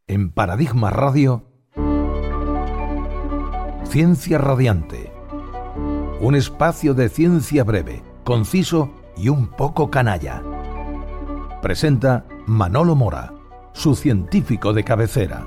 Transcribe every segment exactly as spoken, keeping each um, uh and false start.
En Paradigma Radio, Ciencia Radiante. Un espacio de ciencia breve, conciso y un poco canalla. Presenta Manolo Mora, su científico de cabecera.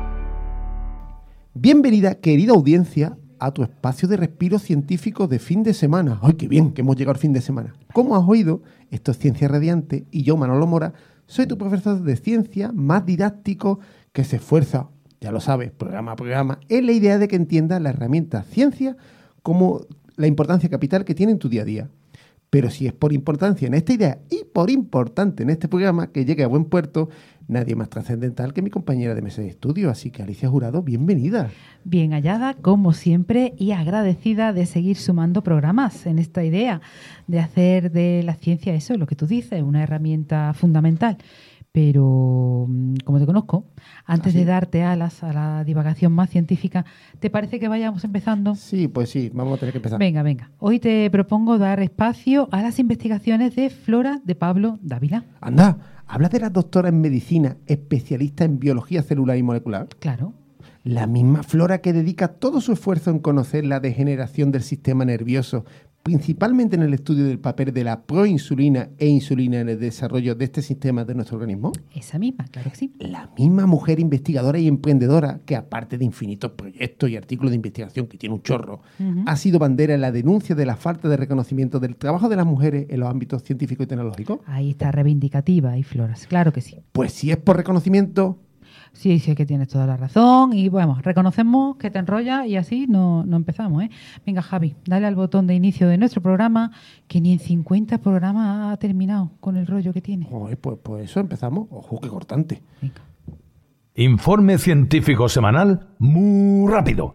Bienvenida, querida audiencia, a tu espacio de respiro científico de fin de semana. ¡Ay, qué bien que hemos llegado al fin de semana! Como has oído, esto es Ciencia Radiante y yo, Manolo Mora, soy tu profesor de ciencia más didáctico que se esfuerza, ya lo sabes, programa a programa, en la idea de que entiendas la herramienta ciencia como la importancia capital que tiene en tu día a día. Pero si es por importancia en esta idea y por importante en este programa que llegue a buen puerto, nadie más trascendental que mi compañera de mesa de estudio. Así que, Alicia Jurado, bienvenida. Bien hallada, como siempre, y agradecida de seguir sumando programas en esta idea de hacer de la ciencia eso, lo que tú dices, una herramienta fundamental. Pero, como te conozco, antes ¿Ah, sí? de darte alas a la divagación más científica, ¿te parece que vayamos empezando? Sí, pues sí, vamos a tener que empezar. Venga, venga. Hoy te propongo dar espacio a las investigaciones de Flora de Pablo Dávila. Anda, habla de la doctora en medicina, especialista en biología celular y molecular. Claro. La misma Flora que dedica todo su esfuerzo en conocer la degeneración del sistema nervioso, principalmente en el estudio del papel de la proinsulina e insulina en el desarrollo de este sistema de nuestro organismo. Esa misma, claro que sí. La misma mujer investigadora y emprendedora que, aparte de infinitos proyectos y artículos de investigación que tiene un chorro, Uh-huh. ha sido bandera en la denuncia de la falta de reconocimiento del trabajo de las mujeres en los ámbitos científicos y tecnológicos. Ahí está reivindicativa y Floras, claro que sí. Pues si es por reconocimiento... Sí, sí, que tienes toda la razón. Y bueno, reconocemos que te enrolla y así no, no empezamos, ¿eh? Venga, Javi, dale al botón de inicio de nuestro programa, que ni en cincuenta programas ha terminado con el rollo que tiene. Joder, pues, pues eso empezamos. Ojo, qué cortante. Venga. Informe científico semanal muy rápido.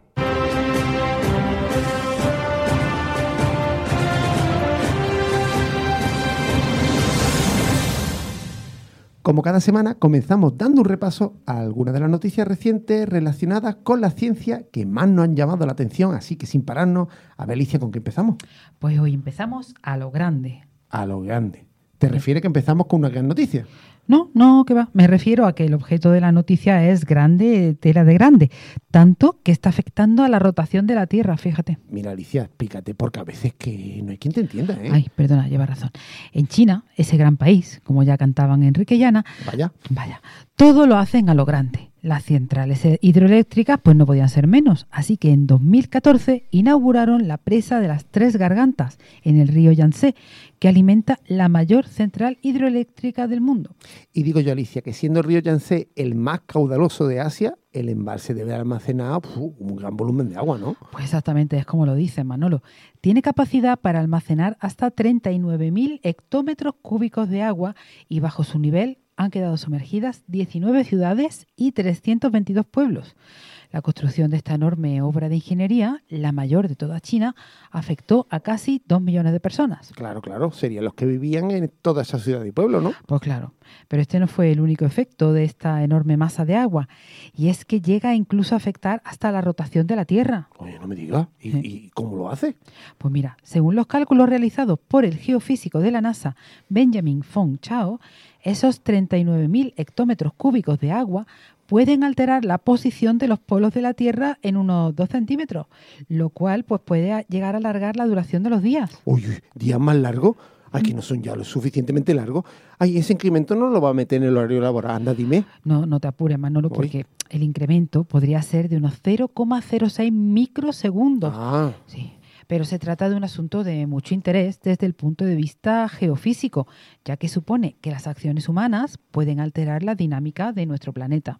Como cada semana, comenzamos dando un repaso a algunas de las noticias recientes relacionadas con la ciencia que más nos han llamado la atención, así que sin pararnos, a ver, Alicia, ¿con qué empezamos? Pues hoy empezamos a lo grande. A lo grande. ¿Te refieres que empezamos con una gran noticia? No, no, que va. Me refiero a que el objeto de la noticia es grande, tela de grande, tanto que está afectando a la rotación de la Tierra, fíjate. Mira, Alicia, explícate, porque a veces que no hay quien te entienda, ¿eh? Ay, perdona, lleva razón. En China, ese gran país, como ya cantaban Enrique y Ana, Vaya. vaya, todo lo hacen a lo grande. Las centrales hidroeléctricas pues no podían ser menos, así que en dos mil catorce inauguraron la presa de las Tres Gargantas en el río Yangtze, que alimenta la mayor central hidroeléctrica del mundo. Y digo yo, Alicia, que siendo el río Yangtze el más caudaloso de Asia, el embalse debe almacenar uf, un gran volumen de agua, ¿no? Pues exactamente, es como lo dice Manolo. Tiene capacidad para almacenar hasta treinta y nueve mil hectómetros cúbicos de agua y bajo su nivel han quedado sumergidas diecinueve ciudades y trescientos veintidós pueblos. La construcción de esta enorme obra de ingeniería, la mayor de toda China, afectó a casi dos millones de personas. Claro, claro, serían los que vivían en toda esa ciudad y pueblo, ¿no? Pues claro, pero este no fue el único efecto de esta enorme masa de agua, y es que llega incluso a afectar hasta la rotación de la Tierra. Oye, no me digas. ¿Y, Sí. ¿Y cómo lo hace? Pues mira, según los cálculos realizados por el geofísico de la NASA, Benjamin Fong Chao, esos treinta y nueve mil hectómetros cúbicos de agua pueden alterar la posición de los polos de la Tierra en unos dos centímetros, lo cual pues puede llegar a alargar la duración de los días. Uy, uy, ¿días más largos? Ay, que no son ya lo suficientemente largos. Ay, ese incremento no lo va a meter en el horario laboral. Anda, dime. No, no te apures, Manolo, Uy. porque el incremento podría ser de unos cero coma cero seis microsegundos. Ah, Sí, pero se trata de un asunto de mucho interés desde el punto de vista geofísico, ya que supone que las acciones humanas pueden alterar la dinámica de nuestro planeta.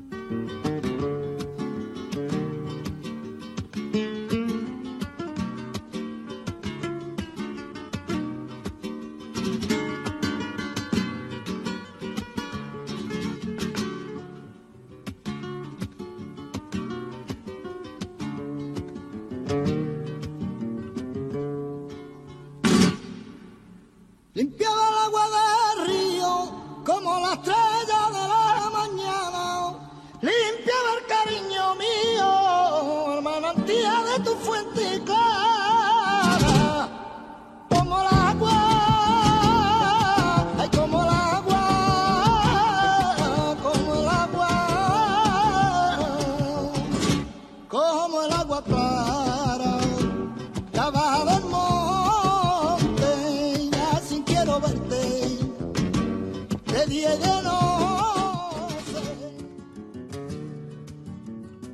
Limpiaba el agua del río como la estrella de la mañana. Limpia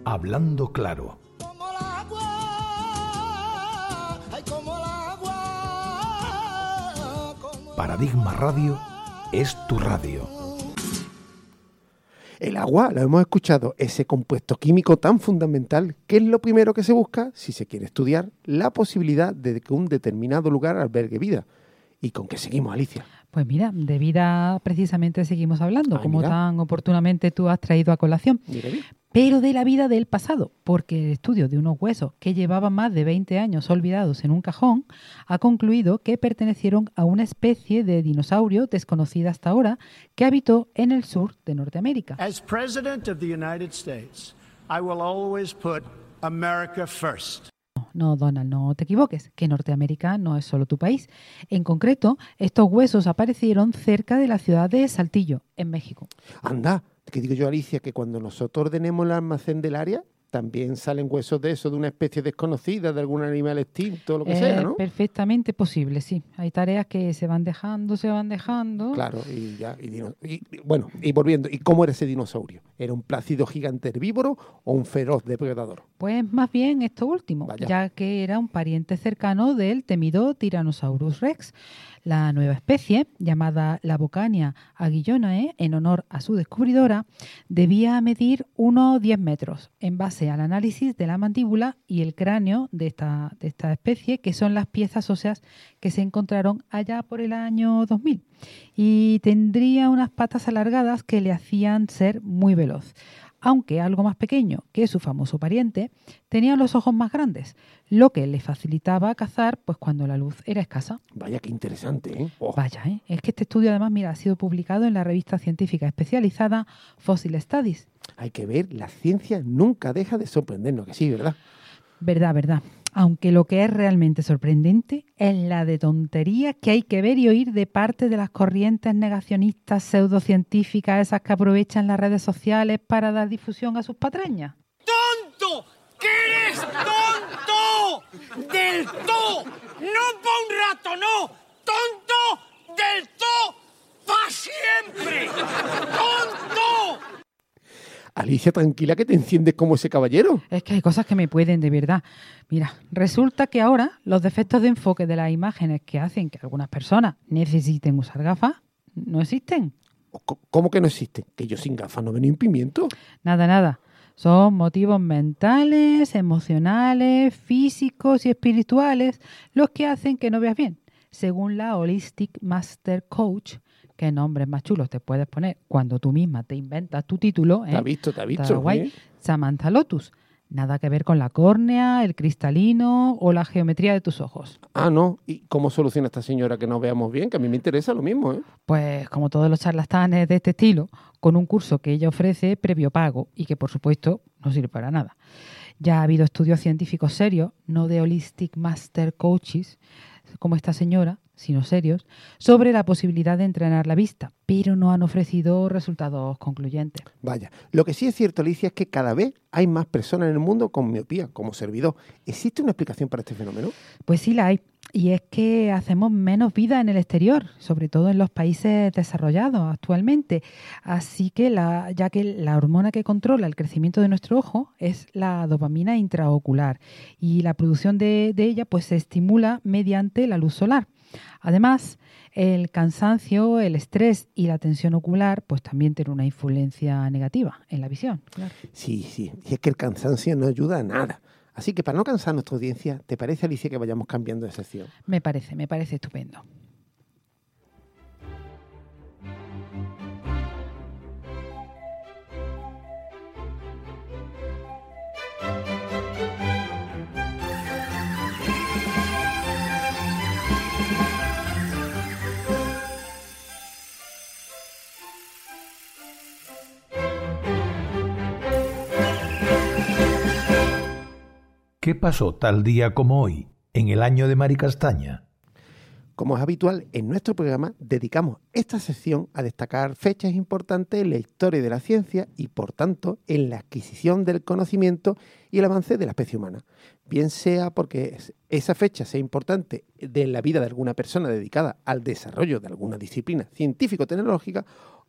Hablando claro. Como el agua, ay, como el agua, como Paradigma Radio es tu radio. El agua, lo hemos escuchado, ese compuesto químico tan fundamental, que es lo primero que se busca si se quiere estudiar la posibilidad de que un determinado lugar albergue vida. ¿Y con qué seguimos, Alicia? Pues mira, de vida precisamente seguimos hablando, Ay, como mira. tan oportunamente tú has traído a colación. Mira bien. Pero de la vida del pasado, porque el estudio de unos huesos que llevaban más de veinte años olvidados en un cajón ha concluido que pertenecieron a una especie de dinosaurio desconocida hasta ahora que habitó en el sur de Norteamérica. As President of the United States, I will always put America first. No, Donald, no te equivoques, que Norteamérica no es solo tu país. En concreto, estos huesos aparecieron cerca de la ciudad de Saltillo, en México. Anda, que digo yo, Alicia, que cuando nosotros ordenemos el almacén del área, también salen huesos de eso, de una especie desconocida, de algún animal extinto, lo que Eh, sea, ¿no? Perfectamente posible, sí. Hay tareas que se van dejando, se van dejando. Claro, y ya, y, dino- y- y bueno, y volviendo, ¿y cómo era ese dinosaurio? ¿Era un plácido gigante herbívoro o un feroz depredador? Pues más bien esto último, Vaya. ya que era un pariente cercano del temido Tyrannosaurus rex. La nueva especie, llamada Lavocania aguillonae, en honor a su descubridora, debía medir unos diez metros, en base al análisis de la mandíbula y el cráneo de esta, de esta especie, que son las piezas óseas que se encontraron allá por el año dos mil. Y tendría unas patas alargadas que le hacían ser muy veloz. Aunque algo más pequeño que su famoso pariente, tenía los ojos más grandes, lo que le facilitaba cazar pues cuando la luz era escasa. Vaya, qué interesante, ¿eh? Oh, Vaya, ¿eh? Es que este estudio además, mira, ha sido publicado en la revista científica especializada Fossil Studies. hay que ver, la ciencia nunca deja de sorprendernos, que sí, ¿verdad? Verdad, verdad. Aunque lo que es realmente sorprendente es la de tonterías que hay que ver y oír de parte de las corrientes negacionistas pseudocientíficas, esas que aprovechan las redes sociales para dar difusión a sus patrañas. ¡Tonto! ¡Que eres tonto! ¡Del todo! ¡No pa' un rato, no! ¡Tonto del todo! ¡Pa' siempre! ¡Tonto! Alicia, tranquila que te enciendes como ese caballero. Es que hay cosas que me pueden, de verdad. Mira, resulta que ahora los defectos de enfoque de las imágenes que hacen que algunas personas necesiten usar gafas no existen. Co- ¿Cómo que no existe? Que yo sin gafas no veo ni un pimiento. Nada, nada. Son motivos mentales, emocionales, físicos y espirituales los que hacen que no veas bien. Según la Holistic Master Coach, qué nombres más chulos te puedes poner cuando tú misma te inventas tu título. Te ha ¿eh? visto, te ha Está visto. guay. ¿eh? Samantha Lotus. Nada que ver con la córnea, el cristalino o la geometría de tus ojos. Ah, no. ¿Y cómo soluciona esta señora que no veamos bien? Que a mí me interesa lo mismo, ¿eh? Pues como todos los charlatanes de este estilo, con un curso que ella ofrece previo pago y que por supuesto no sirve para nada. Ya ha habido estudios científicos serios, no de Holistic Master Coaches, como esta señora, sino serios, sobre la posibilidad de entrenar la vista, pero no han ofrecido resultados concluyentes. Vaya. Lo que sí es cierto, Alicia, es que cada vez hay más personas en el mundo con miopía, como servidor. ¿Existe una explicación para este fenómeno? Pues sí la hay. Y es que hacemos menos vida en el exterior, sobre todo en los países desarrollados actualmente. Así que, la, ya que la hormona que controla el crecimiento de nuestro ojo es la dopamina intraocular y la producción de, de ella pues se estimula mediante la luz solar. Además, el cansancio, el estrés y la tensión ocular pues también tienen una influencia negativa en la visión. Claro. Sí, sí. Y es que el cansancio no ayuda a nada. Así que para no cansar a nuestra audiencia, ¿te parece, Alicia, que vayamos cambiando de sección? Me parece, me parece estupendo. ¿Qué pasó tal día como hoy, en el año de Mari Castaña? Como es habitual, en nuestro programa dedicamos esta sección a destacar fechas importantes en la historia de la ciencia y, por tanto, en la adquisición del conocimiento y el avance de la especie humana. Bien sea porque esa fecha sea importante de la vida de alguna persona dedicada al desarrollo de alguna disciplina científico-tecnológica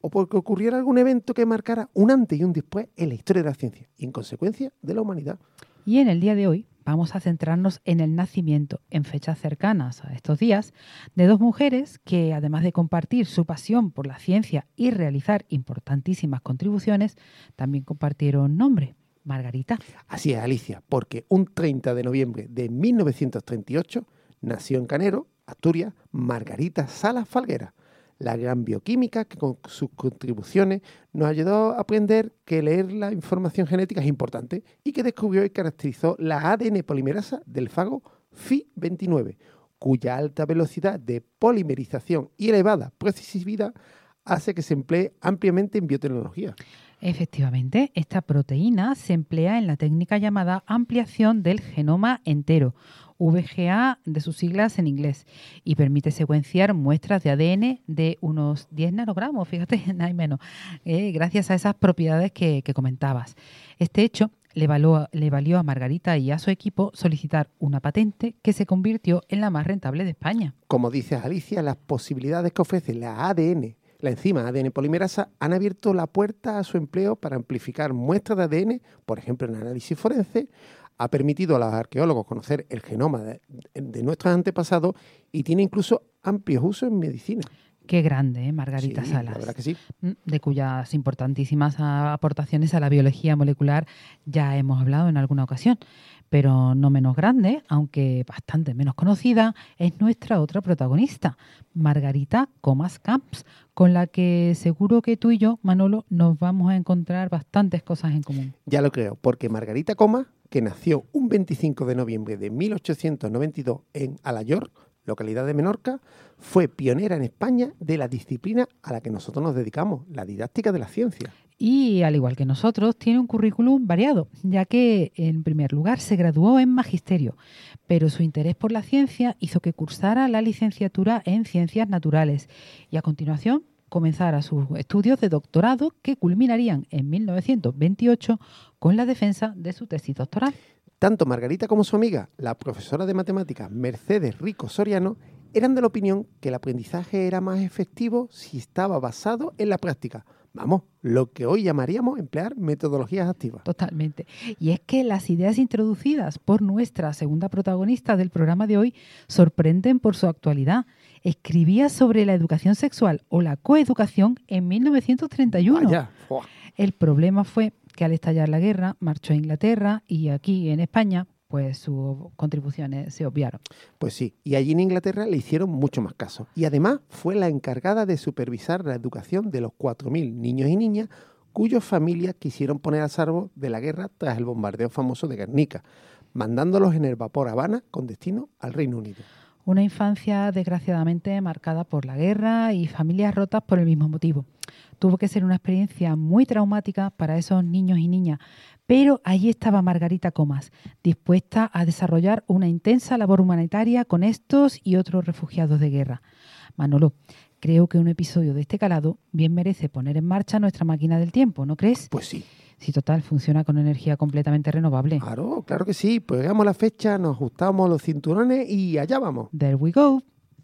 o porque ocurriera algún evento que marcara un antes y un después en la historia de la ciencia y, en consecuencia, de la humanidad. Y en el día de hoy vamos a centrarnos en el nacimiento, en fechas cercanas a estos días, de dos mujeres que, además de compartir su pasión por la ciencia y realizar importantísimas contribuciones, también compartieron nombre. Margarita. Así es, Alicia, porque un treinta de noviembre de mil novecientos treinta y ocho nació en Canero, Asturias, Margarita Salas Falguera, la gran bioquímica que con sus contribuciones nos ayudó a aprender que leer la información genética es importante y que descubrió y caracterizó la A D N polimerasa del fago F I veintinueve, cuya alta velocidad de polimerización y elevada precisividad hace que se emplee ampliamente en biotecnología. Efectivamente, esta proteína se emplea en la técnica llamada ampliación del genoma entero, V G A de sus siglas en inglés, y permite secuenciar muestras de A D N de unos diez nanogramos, fíjate, nada y menos, eh, gracias a esas propiedades que, que comentabas. Este hecho le, való, le valió a Margarita y a su equipo solicitar una patente que se convirtió en la más rentable de España. Como dices, Alicia, las posibilidades que ofrece la A D N, la enzima A D N polimerasa, han abierto la puerta a su empleo para amplificar muestras de A D N, por ejemplo en análisis forense, ha permitido a los arqueólogos conocer el genoma de, de nuestros antepasados y tiene incluso amplios usos en medicina. Qué grande, ¿eh? Margarita Sí, Salas. la verdad que sí. De cuyas importantísimas aportaciones a la biología molecular ya hemos hablado en alguna ocasión. Pero no menos grande, aunque bastante menos conocida, es nuestra otra protagonista, Margarita Comas Camps, con la que seguro que tú y yo, Manolo, nos vamos a encontrar bastantes cosas en común. Ya lo creo, porque Margarita Comas, que nació un veinticinco de noviembre de mil ochocientos noventa y dos en Alayor, localidad de Menorca, fue pionera en España de la disciplina a la que nosotros nos dedicamos, la didáctica de la ciencia. Y, al igual que nosotros, tiene un currículum variado, ya que, en primer lugar, se graduó en Magisterio, pero su interés por la ciencia hizo que cursara la licenciatura en Ciencias Naturales y, a continuación, comenzara sus estudios de doctorado que culminarían en mil novecientos veintiocho con la defensa de su tesis doctoral. Tanto Margarita como su amiga, la profesora de matemáticas Mercedes Rico Soriano, eran de la opinión que el aprendizaje era más efectivo si estaba basado en la práctica. Vamos, lo que hoy llamaríamos emplear metodologías activas. Totalmente. Y es que las ideas introducidas por nuestra segunda protagonista del programa de hoy sorprenden por su actualidad. Escribía sobre la educación sexual o la coeducación en mil novecientos treinta y uno. Vaya. El problema fue que al estallar la guerra marchó a Inglaterra y aquí en España pues sus contribuciones se obviaron. Pues sí, y allí en Inglaterra le hicieron mucho más caso. Y además fue la encargada de supervisar la educación de los cuatro mil niños y niñas cuyas familias quisieron poner a salvo de la guerra tras el bombardeo famoso de Guernica, mandándolos en el vapor Habana con destino al Reino Unido. Una infancia desgraciadamente marcada por la guerra y familias rotas por el mismo motivo. Tuvo que ser una experiencia muy traumática para esos niños y niñas, pero allí estaba Margarita Comas, dispuesta a desarrollar una intensa labor humanitaria con estos y otros refugiados de guerra. Manolo, creo que un episodio de este calado bien merece poner en marcha nuestra máquina del tiempo, ¿no crees? Pues sí. Si total, funciona con energía completamente renovable. Claro, claro que sí. Pues hagamos la fecha, nos ajustamos los cinturones y allá vamos. There we go.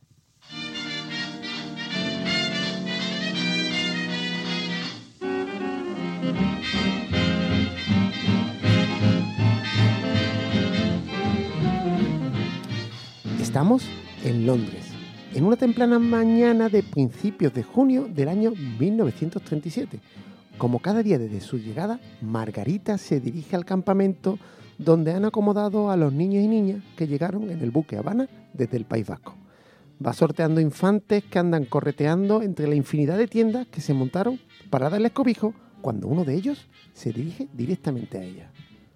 Estamos en Londres, en una temprana mañana de principios de junio del año mil novecientos treinta y siete. Como cada día desde su llegada, Margarita se dirige al campamento donde han acomodado a los niños y niñas que llegaron en el buque Habana desde el País Vasco. Va sorteando infantes que andan correteando entre la infinidad de tiendas que se montaron para darles cobijo cuando uno de ellos se dirige directamente a ella.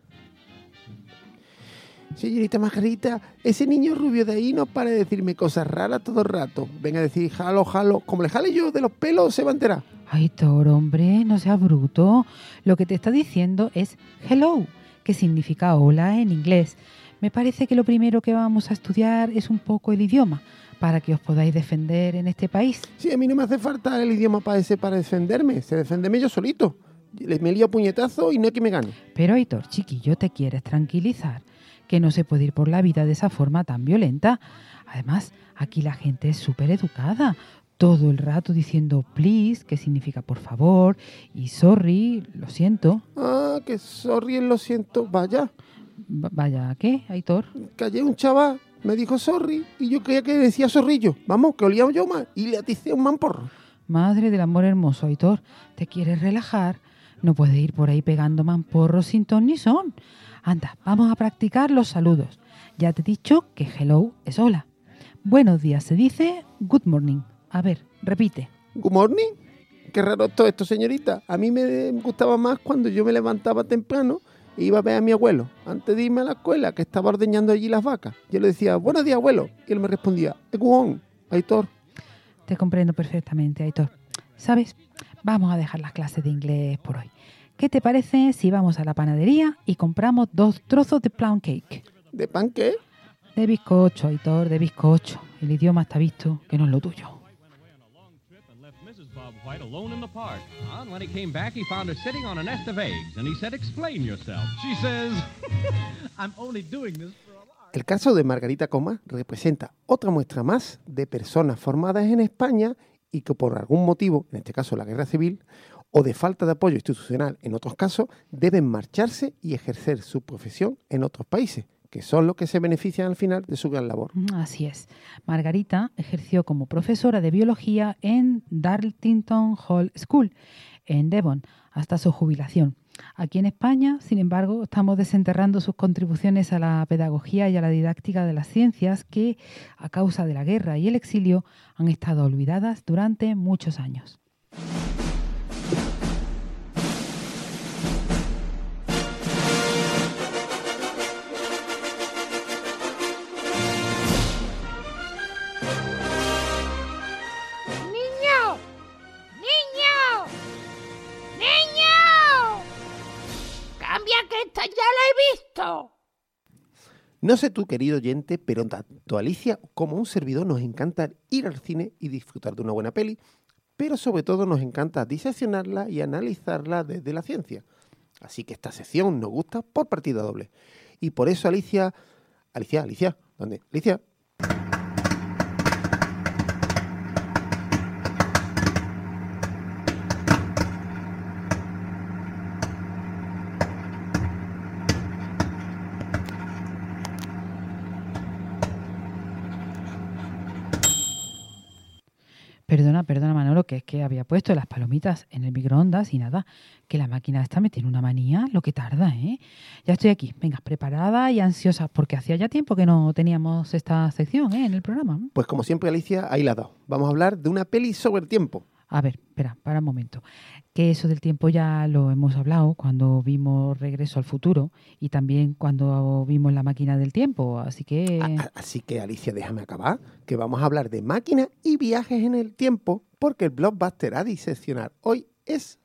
Señorita Margarita, ese niño rubio de ahí no para de decirme cosas raras todo el rato. Venga a decir jalo, jalo. Como le jale yo de los pelos, se va a enterar. Ay, Toro, hombre, no seas bruto. Lo que te está diciendo es hello, que significa hola en inglés. Me parece que lo primero que vamos a estudiar es un poco el idioma, para que os podáis defender en este país. Sí, a mí no me hace falta el idioma para ese para defenderme. Se defenderme yo solito. Me lío puñetazo y no hay que me gane. Pero, Aitor, chiquillo, ¿te quieres tranquilizar? Que no se puede ir por la vida de esa forma tan violenta. Además, aquí la gente es súper educada. todo el rato diciendo please, que significa por favor, y sorry, lo siento. Ah, que sorry, lo siento, vaya. V- vaya, ¿qué, Aitor? Que ayer un chaval me dijo sorry y yo creía que decía zorrillo. Vamos, que olía yo más y le aticé un mamporro. Madre del amor hermoso, Aitor, ¿te quieres relajar? No puedes ir por ahí pegando mamporros sin ton ni son. Anda, vamos a practicar los saludos. Ya te he dicho que hello es hola. Buenos días se dice good morning. A ver, repite. Good morning. Qué raro todo esto, señorita. A mí me gustaba más cuando yo me levantaba temprano e iba a ver a mi abuelo antes de irme a la escuela, que estaba ordeñando allí las vacas. Yo le decía, buenos días, abuelo. Y él me respondía, Eguón, Aitor. Te comprendo perfectamente, Aitor. ¿Sabes? Vamos a dejar las clases de inglés por hoy. ¿Qué te parece si vamos a la panadería y compramos dos trozos de plum cake? ¿De pan qué? De bizcocho, Aitor, de bizcocho. El idioma está visto que no es lo tuyo. Missus Bob White alone in the park. And when he came back, he found her sitting on a nest of eggs, and he said, explain yourself. She says, I'm only doing this for a lark. El caso de Margarita Comas representa otra muestra más de personas formadas en España y que por algún motivo, en este caso la guerra civil, o de falta de apoyo institucional en otros casos, deben marcharse y ejercer su profesión en otros países, que son los que se benefician al final de su gran labor. Así es. Margarita ejerció como profesora de biología en Dartington Hall School, en Devon, hasta su jubilación. Aquí en España, sin embargo, estamos desenterrando sus contribuciones a la pedagogía y a la didáctica de las ciencias que, a causa de la guerra y el exilio, han estado olvidadas durante muchos años. ¡Niño! ¡Niño! ¡Niño! ¡Cambia que esta ya la he visto! No sé tú, querido oyente, pero tanto Alicia como un servidor nos encanta ir al cine y disfrutar de una buena peli, pero sobre todo nos encanta diseccionarla y analizarla desde la ciencia. Así que esta sección nos gusta por partida doble. Y por eso Alicia... Alicia, Alicia, ¿dónde? Alicia... Perdona, perdona, Manolo, que es que había puesto las palomitas en el microondas y nada, que la máquina esta me tiene una manía, lo que tarda, ¿eh? Ya estoy aquí, venga, preparada y ansiosa, porque hacía ya tiempo que no teníamos esta sección, ¿eh? En el programa. Pues como siempre, Alicia, ahí la has dado. Vamos a hablar de una peli sobre el tiempo. A ver, espera, para un momento. Que eso del tiempo ya lo hemos hablado cuando vimos Regreso al Futuro y también cuando vimos La Máquina del Tiempo, así que... A- a- así que, Alicia, déjame acabar, que vamos a hablar de máquinas y viajes en el tiempo, porque el blockbuster a diseccionar hoy es...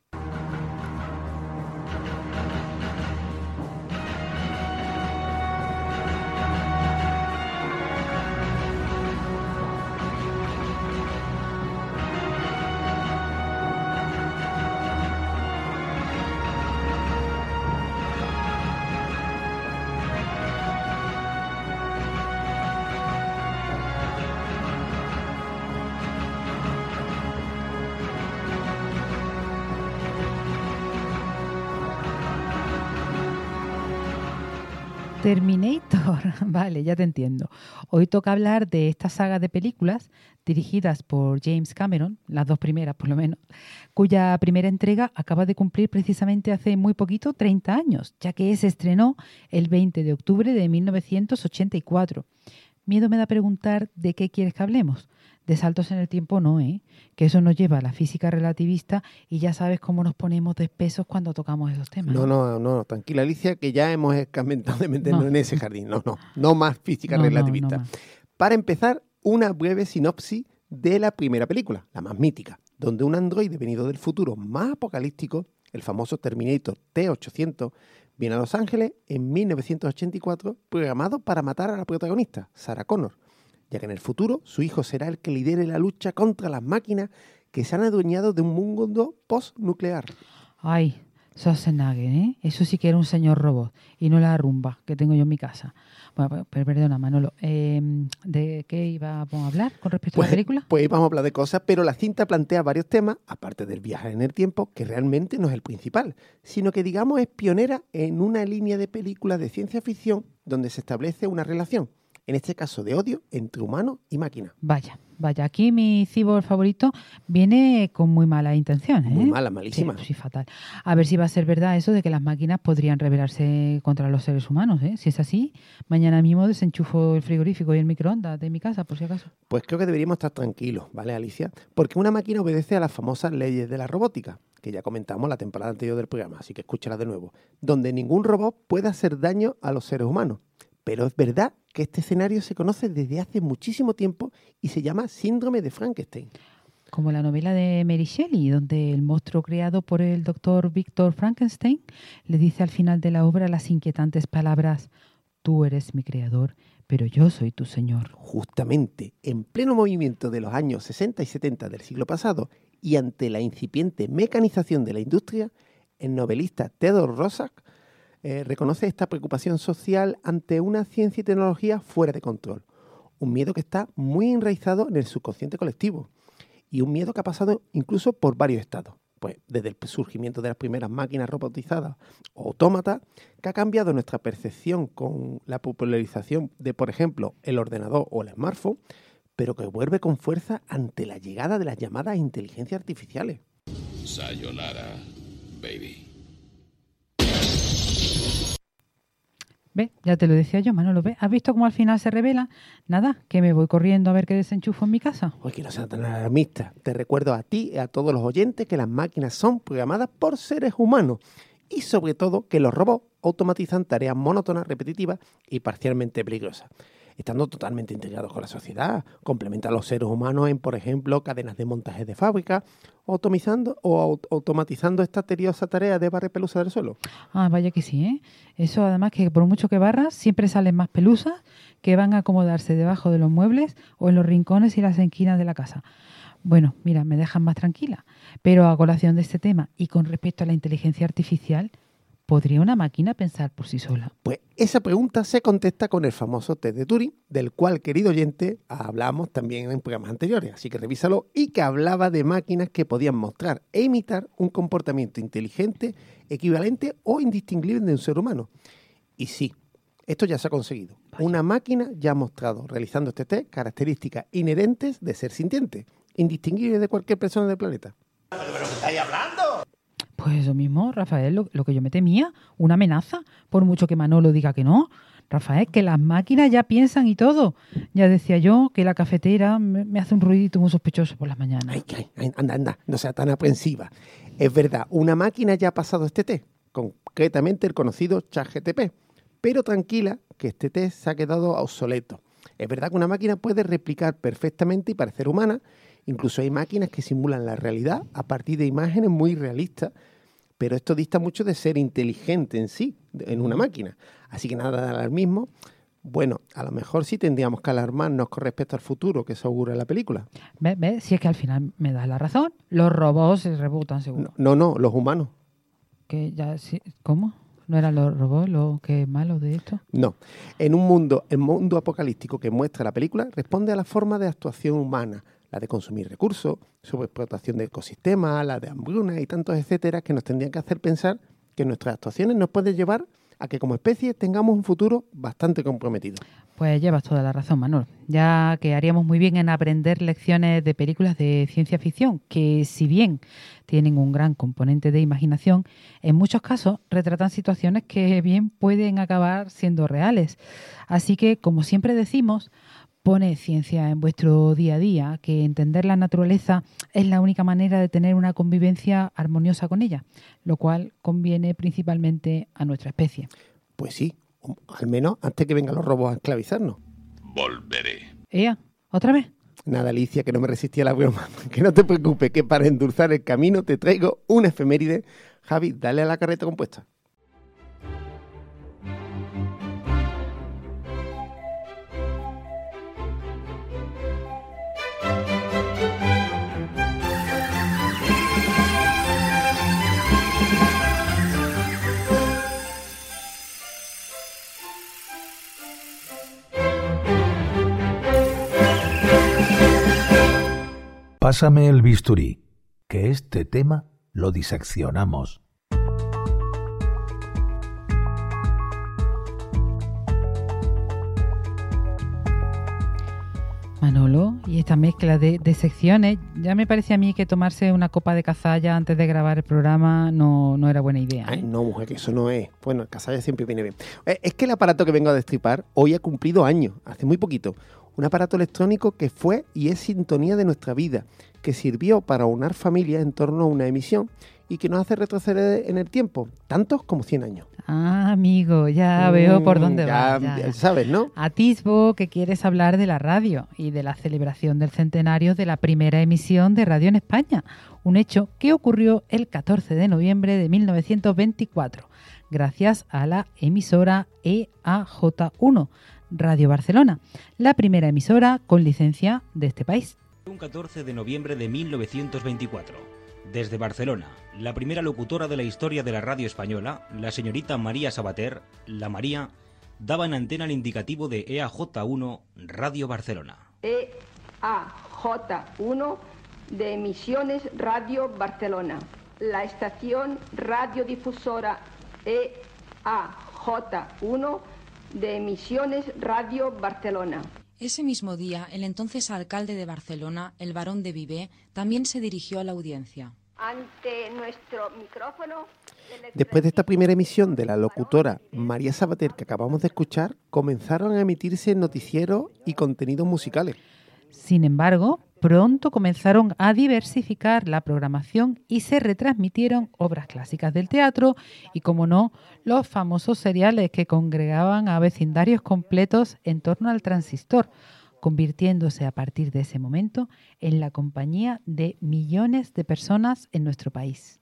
Terminator, vale, ya te entiendo. Hoy toca hablar de esta saga de películas dirigidas por James Cameron, las dos primeras por lo menos, cuya primera entrega acaba de cumplir precisamente hace muy poquito, treinta años, ya que se estrenó el veinte de octubre de mil novecientos ochenta y cuatro. Miedo me da preguntar de qué quieres que hablemos. De saltos en el tiempo no, ¿eh? Que eso nos lleva a la física relativista y ya sabes cómo nos ponemos de espesos cuando tocamos esos temas. No, no, no, tranquila, Alicia, que ya hemos escarmentado de meternos No. en ese jardín. No, no, no más física No, no, relativista. no más. Para empezar, una breve sinopsis de la primera película, la más mítica, donde un androide venido del futuro más apocalíptico, el famoso Terminator T ochocientos, viene a Los Ángeles en mil novecientos ochenta y cuatro, programado para matar a la protagonista, Sarah Connor, ya que en el futuro su hijo será el que lidere la lucha contra las máquinas que se han adueñado de un mundo post-nuclear. Ay, Schwarzenegger, ¿eh? Eso sí que era un señor robot y no la rumba que tengo yo en mi casa. Bueno, pero perdona, Manolo, eh, ¿de qué íbamos a hablar con respecto Pues, a la película? pues íbamos a hablar de cosas, pero la cinta plantea varios temas, aparte del viaje en el tiempo, que realmente no es el principal, sino que, digamos, es pionera en una línea de películas de ciencia ficción donde se establece una relación, en este caso de odio, entre humano y máquina. Vaya, vaya, aquí mi cyborg favorito viene con muy malas intenciones. Muy ¿eh? mala, malísima. Sí, sí, fatal. A ver si va a ser verdad eso de que las máquinas podrían rebelarse contra los seres humanos. ¿eh? Si es así, mañana mismo desenchufo el frigorífico y el microondas de mi casa, por si acaso. Pues creo que deberíamos estar tranquilos, ¿vale, Alicia? Porque una máquina obedece a las famosas leyes de la robótica, que ya comentamos la temporada anterior del programa, así que escúchala de nuevo, donde ningún robot puede hacer daño a los seres humanos. Pero es verdad que este escenario se conoce desde hace muchísimo tiempo y se llama Síndrome de Frankenstein. Como la novela de Mary Shelley, donde el monstruo creado por el doctor Víctor Frankenstein le dice al final de la obra las inquietantes palabras: tú eres mi creador, pero yo soy tu señor. Justamente, en pleno movimiento de los años sesenta y setenta del siglo pasado y ante la incipiente mecanización de la industria, el novelista Theodore Roszak Eh, reconoce esta preocupación social ante una ciencia y tecnología fuera de control. Un miedo que está muy enraizado en el subconsciente colectivo y un miedo que ha pasado incluso por varios estados. Pues desde el surgimiento de las primeras máquinas robotizadas o autómatas, que ha cambiado nuestra percepción con la popularización de, por ejemplo, el ordenador o el smartphone, pero que vuelve con fuerza ante la llegada de las llamadas inteligencias artificiales. Sayonara, baby. ¿Ves? Ya te lo decía yo, Manolo. ¿Ves? ¿Has visto cómo al final se revela? Nada, que me voy corriendo a ver qué desenchufo en mi casa. Oye, que no sea tan alarmista. Te recuerdo a ti y a todos los oyentes que las máquinas son programadas por seres humanos y sobre todo que los robots automatizan tareas monótonas, repetitivas y parcialmente peligrosas, estando totalmente integrados con la sociedad. Complementan a los seres humanos en, por ejemplo, cadenas de montaje de fábrica, automatizando o aut- automatizando esta tediosa tarea de barrer pelusa del suelo. Ah, vaya que sí, ¿eh? Eso además que por mucho que barras, siempre salen más pelusas que van a acomodarse debajo de los muebles o en los rincones y las esquinas de la casa. Bueno, mira, me dejan más tranquila. Pero a colación de este tema y con respecto a la inteligencia artificial, ¿podría una máquina pensar por sí sola? Pues esa pregunta se contesta con el famoso test de Turing, del cual, querido oyente, hablamos también en programas anteriores, así que revísalo, y que hablaba de máquinas que podían mostrar e imitar un comportamiento inteligente, equivalente o indistinguible de un ser humano. Y sí, esto ya se ha conseguido. Vaya. Una máquina ya ha mostrado, realizando este test, características inherentes de ser sintiente, indistinguible de cualquier persona del planeta. ¿Pero de qué estáis hablando? Pues eso mismo, Rafael, lo, lo que yo me temía, una amenaza, por mucho que Manolo diga que no. Rafael, que las máquinas ya piensan y todo. Ya decía yo que la cafetera me, me hace un ruidito muy sospechoso por las mañanas. Ay, ay, ay, anda, anda, no sea tan aprensiva. Es verdad, una máquina ya ha pasado este test, concretamente el conocido ChatGPT, pero tranquila que este test se ha quedado obsoleto. Es verdad que una máquina puede replicar perfectamente y parecer humana. Incluso hay máquinas que simulan la realidad a partir de imágenes muy realistas, pero esto dista mucho de ser inteligente en sí, en una máquina. Así que nada de alarmismo. Bueno, a lo mejor sí tendríamos que alarmarnos con respecto al futuro que se augura en la película. ¿Ves? ¿Ves? Si es que al final me das la razón, los robots se rebotan seguro. No, no, no, los humanos. Que ya, sí, ¿cómo? ¿No eran los robots los que malos de esto? No. En un mundo, el mundo apocalíptico que muestra la película responde a la forma de actuación humana, la de consumir recursos, sobreexplotación de ecosistemas, la de hambruna y tantos etcétera, que nos tendrían que hacer pensar que nuestras actuaciones nos pueden llevar a que como especie tengamos un futuro bastante comprometido. Pues llevas toda la razón, Manuel. Ya que haríamos muy bien en aprender lecciones de películas de ciencia ficción, que si bien tienen un gran componente de imaginación, en muchos casos retratan situaciones que bien pueden acabar siendo reales. Así que, como siempre decimos, pone ciencia en vuestro día a día, que entender la naturaleza es la única manera de tener una convivencia armoniosa con ella, lo cual conviene principalmente a nuestra especie. Pues sí, al menos antes que vengan los robots a esclavizarnos. Volveré. ¿Ea? ¿Otra vez? Nada, Alicia, que no me resistí a la broma. Que no te preocupes, que para endulzar el camino te traigo una efeméride. Javi, dale a la carreta compuesta. Pásame el bisturí, que este tema lo diseccionamos. Manolo, y esta mezcla de, de secciones, ya me parecía a mí que tomarse una copa de cazalla antes de grabar el programa no, no era buena idea, ¿eh? Ay, no, mujer, que eso no es. Bueno, el cazalla siempre viene bien. Es que el aparato que vengo a destripar hoy ha cumplido años, hace muy poquito. Un aparato electrónico que fue y es sintonía de nuestra vida, que sirvió para unar familias en torno a una emisión y que nos hace retroceder en el tiempo, tantos como cien años. Ah, amigo, ya mm, veo por dónde ya, vas. Ya sabes, ¿no? Atisbo que quieres hablar de la radio y de la celebración del centenario de la primera emisión de radio en España, un hecho que ocurrió el catorce de noviembre de mil novecientos veinticuatro, gracias a la emisora E A J uno, Radio Barcelona, la primera emisora con licencia de este país. Un catorce de noviembre de mil novecientos veinticuatro. Desde Barcelona, la primera locutora de la historia de la radio española, la señorita María Sabater, la María, daba en antena el indicativo de E A J uno, Radio Barcelona. E A J uno de Emisiones Radio Barcelona. La estación radiodifusora E A J uno de Emisiones Radio Barcelona. Ese mismo día, el entonces alcalde de Barcelona, el barón de Viver, también se dirigió a la audiencia. Ante nuestro micrófono... Después de esta primera emisión de la locutora María Sabater que acabamos de escuchar, comenzaron a emitirse noticieros y contenidos musicales. Sin embargo, pronto comenzaron a diversificar la programación y se retransmitieron obras clásicas del teatro y, como no, los famosos seriales que congregaban a vecindarios completos en torno al transistor, convirtiéndose a partir de ese momento en la compañía de millones de personas en nuestro país.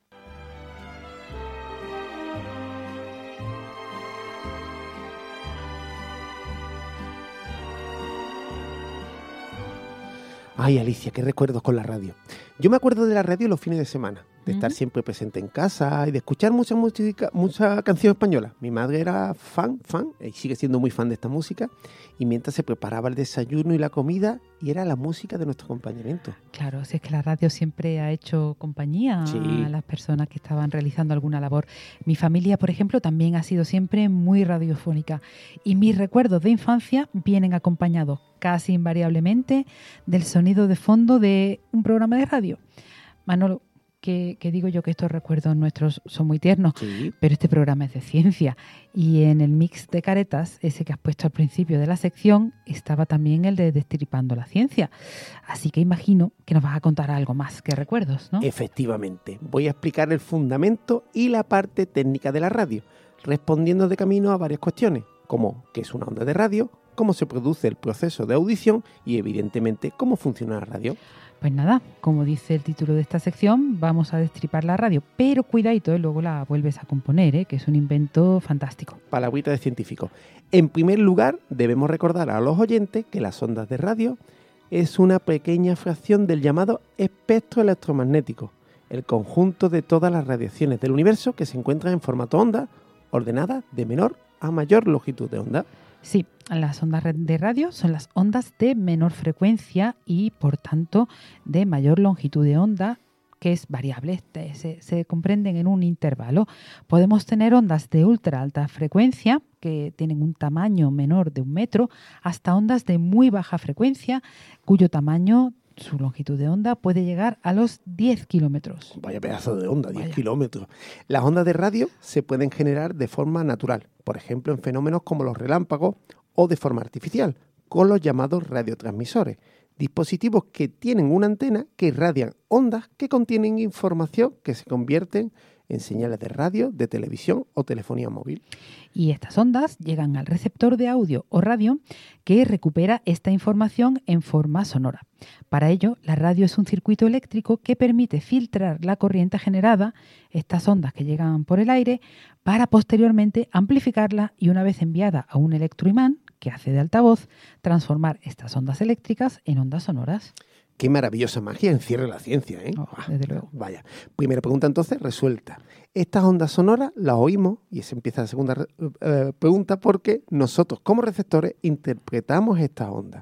Ay, Alicia, qué recuerdos con la radio. Yo me acuerdo de la radio los fines de semana, de uh-huh. estar siempre presente en casa y de escuchar mucha música, mucha canción española. Mi madre era fan, fan, y sigue siendo muy fan de esta música, y mientras se preparaba el desayuno y la comida, y era la música de nuestro acompañamiento. Claro, si es que la radio siempre ha hecho compañía sí. a las personas que estaban realizando alguna labor. Mi familia, por ejemplo, también ha sido siempre muy radiofónica, y mis recuerdos de infancia vienen acompañados casi invariablemente del sonido de fondo de un programa de radio. Manolo, que, que digo yo que estos recuerdos nuestros son muy tiernos, sí. pero este programa es de ciencia y en el mix de caretas, ese que has puesto al principio de la sección, estaba también el de Destripando la Ciencia. Así que imagino que nos vas a contar algo más que recuerdos, ¿no? Efectivamente, voy a explicar el fundamento y la parte técnica de la radio, respondiendo de camino a varias cuestiones, como qué es una onda de radio, cómo se produce el proceso de audición y, evidentemente, cómo funciona la radio. Pues nada, como dice el título de esta sección, vamos a destripar la radio, pero cuidadito, ¿eh? Luego la vuelves a componer, ¿eh? Que es un invento fantástico. Palabrita de científico. En primer lugar, debemos recordar a los oyentes que las ondas de radio es una pequeña fracción del llamado espectro electromagnético, el conjunto de todas las radiaciones del universo que se encuentran en formato onda, ordenadas de menor a mayor longitud de onda. Sí, las ondas de radio son las ondas de menor frecuencia y, por tanto, de mayor longitud de onda, que es variable, se, se comprenden en un intervalo. Podemos tener ondas de ultra alta frecuencia, que tienen un tamaño menor de un metro, hasta ondas de muy baja frecuencia, cuyo tamaño, su longitud de onda, puede llegar a los diez kilómetros. Vaya pedazo de onda, diez kilómetros. Las ondas de radio se pueden generar de forma natural, por ejemplo en fenómenos como los relámpagos, o de forma artificial, con los llamados radiotransmisores, dispositivos que tienen una antena que irradian ondas que contienen información que se convierten en señales de radio, de televisión o telefonía móvil. Y estas ondas llegan al receptor de audio o radio que recupera esta información en forma sonora. Para ello, la radio es un circuito eléctrico que permite filtrar la corriente generada, estas ondas que llegan por el aire, para posteriormente amplificarla y, una vez enviada a un electroimán que hace de altavoz, transformar estas ondas eléctricas en ondas sonoras. Qué maravillosa magia encierra la ciencia, ¿eh? Oh, desde luego. Vaya. Primera pregunta entonces resuelta. Estas ondas sonoras las oímos, y se empieza la segunda eh, pregunta, porque nosotros como receptores interpretamos estas ondas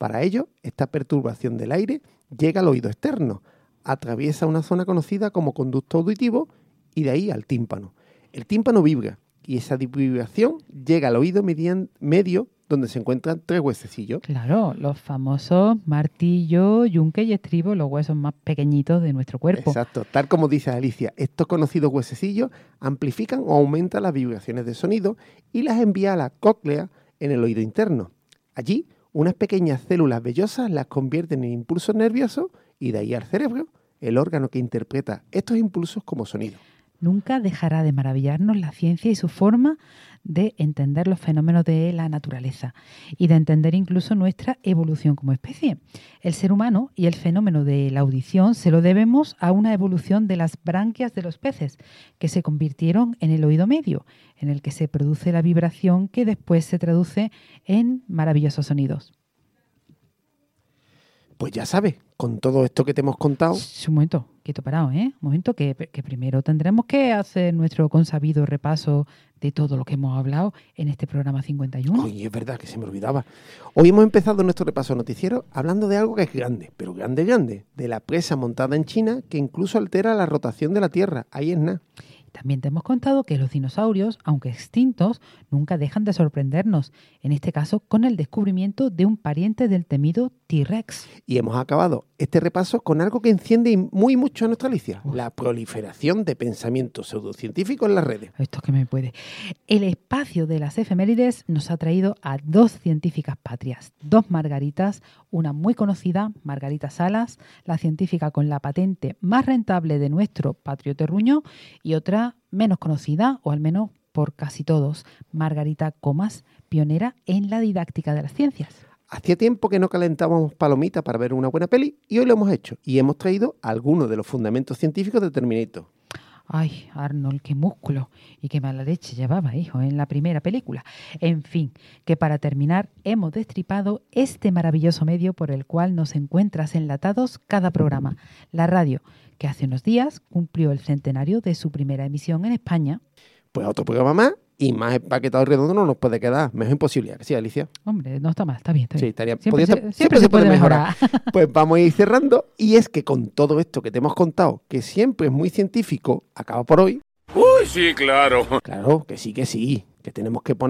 Para ello, esta perturbación del aire llega al oído externo, atraviesa una zona conocida como conducto auditivo y de ahí al tímpano. El tímpano vibra y esa vibración llega al oído median, medio donde se encuentran tres huesecillos. Claro, los famosos martillo, yunque y estribo, los huesos más pequeñitos de nuestro cuerpo. Exacto, tal como dice Alicia, estos conocidos huesecillos amplifican o aumentan las vibraciones de sonido y las envía a la cóclea en el oído interno. Allí, unas pequeñas células vellosas las convierten en impulsos nerviosos y de ahí al cerebro, el órgano que interpreta estos impulsos como sonido. Nunca dejará de maravillarnos la ciencia y su forma de entender los fenómenos de la naturaleza y de entender incluso nuestra evolución como especie. El ser humano y el fenómeno de la audición se lo debemos a una evolución de las branquias de los peces, que se convirtieron en el oído medio, en el que se produce la vibración que después se traduce en maravillosos sonidos. Pues ya sabes, con todo esto que te hemos contado... Un momento, quieto parado, ¿eh? Un momento que, que primero tendremos que hacer nuestro consabido repaso de todo lo que hemos hablado en este programa cincuenta y uno. Oye, es verdad que se me olvidaba. Hoy hemos empezado nuestro repaso noticiero hablando de algo que es grande, pero grande, grande, de la presa montada en China que incluso altera la rotación de la Tierra. Ahí es nada. También te hemos contado que los dinosaurios, aunque extintos, nunca dejan de sorprendernos, en este caso con el descubrimiento de un pariente del temido T-Rex. Y hemos acabado este repaso con algo que enciende muy mucho a nuestra Alicia, Uf. la proliferación de pensamientos pseudocientíficos en las redes. Esto que me puede. El espacio de las efemérides nos ha traído a dos científicas patrias, dos Margaritas, una muy conocida, Margarita Salas, la científica con la patente más rentable de nuestro patrio terruño, y otra menos conocida, o al menos por casi todos, Margarita Comas, pionera en la didáctica de las ciencias. Hacía tiempo que no calentábamos palomitas para ver una buena peli y hoy lo hemos hecho y hemos traído algunos de los fundamentos científicos de Terminator. Ay, Arnold, qué músculo y qué mala leche llevaba, hijo, en la primera película. En fin, que para terminar hemos destripado este maravilloso medio por el cual nos encuentras enlatados cada programa, la radio, que hace unos días cumplió el centenario de su primera emisión en España. Pues otro programa más y más empaquetado y redondo no nos puede quedar. Mejor imposible, ¿sí, Alicia? Hombre, no está mal, está bien. Está bien. Sí, estaría, siempre, podía, se, siempre, siempre se, se puede mejorar. mejorar. Pues vamos a ir cerrando y es que con todo esto que te hemos contado, que siempre es muy científico, acaba por hoy. ¡Uy, sí, claro! Claro, que sí, que sí. Que tenemos que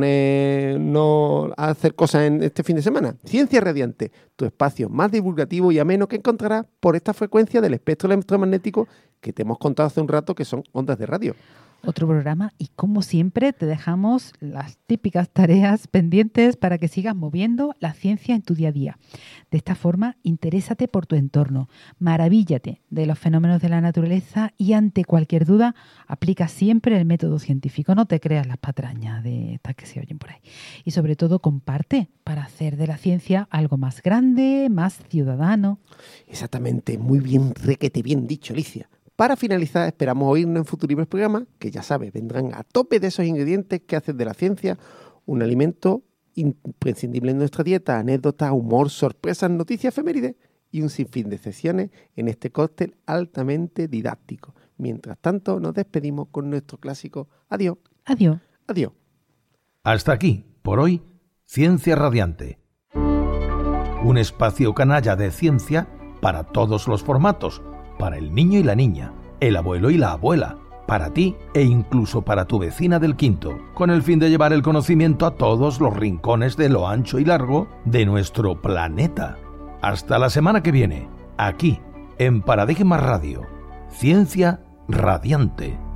ponernos a hacer cosas en este fin de semana. Ciencia Radiante, tu espacio más divulgativo y ameno que encontrarás por esta frecuencia del espectro electromagnético que te hemos contado hace un rato que son ondas de radio. Otro programa y como siempre te dejamos las típicas tareas pendientes para que sigas moviendo la ciencia en tu día a día. De esta forma, interésate por tu entorno, maravíllate de los fenómenos de la naturaleza y ante cualquier duda aplica siempre el método científico. No te creas las patrañas de estas que se oyen por ahí. Y sobre todo comparte para hacer de la ciencia algo más grande, más ciudadano. Exactamente, muy bien, requete bien dicho, Alicia. Para finalizar, esperamos oírnos en futuros programas que, ya sabes, vendrán a tope de esos ingredientes que hacen de la ciencia un alimento imprescindible en nuestra dieta, anécdotas, humor, sorpresas, noticias efemérides y un sinfín de sesiones en este cóctel altamente didáctico. Mientras tanto, nos despedimos con nuestro clásico adiós. Adiós. Adiós. Hasta aquí, por hoy, Ciencia Radiante. Un espacio canalla de ciencia para todos los formatos. Para el niño y la niña, el abuelo y la abuela, para ti e incluso para tu vecina del quinto, con el fin de llevar el conocimiento a todos los rincones de lo ancho y largo de nuestro planeta. Hasta la semana que viene, aquí, en Paradigma Radio, Ciencia Radiante.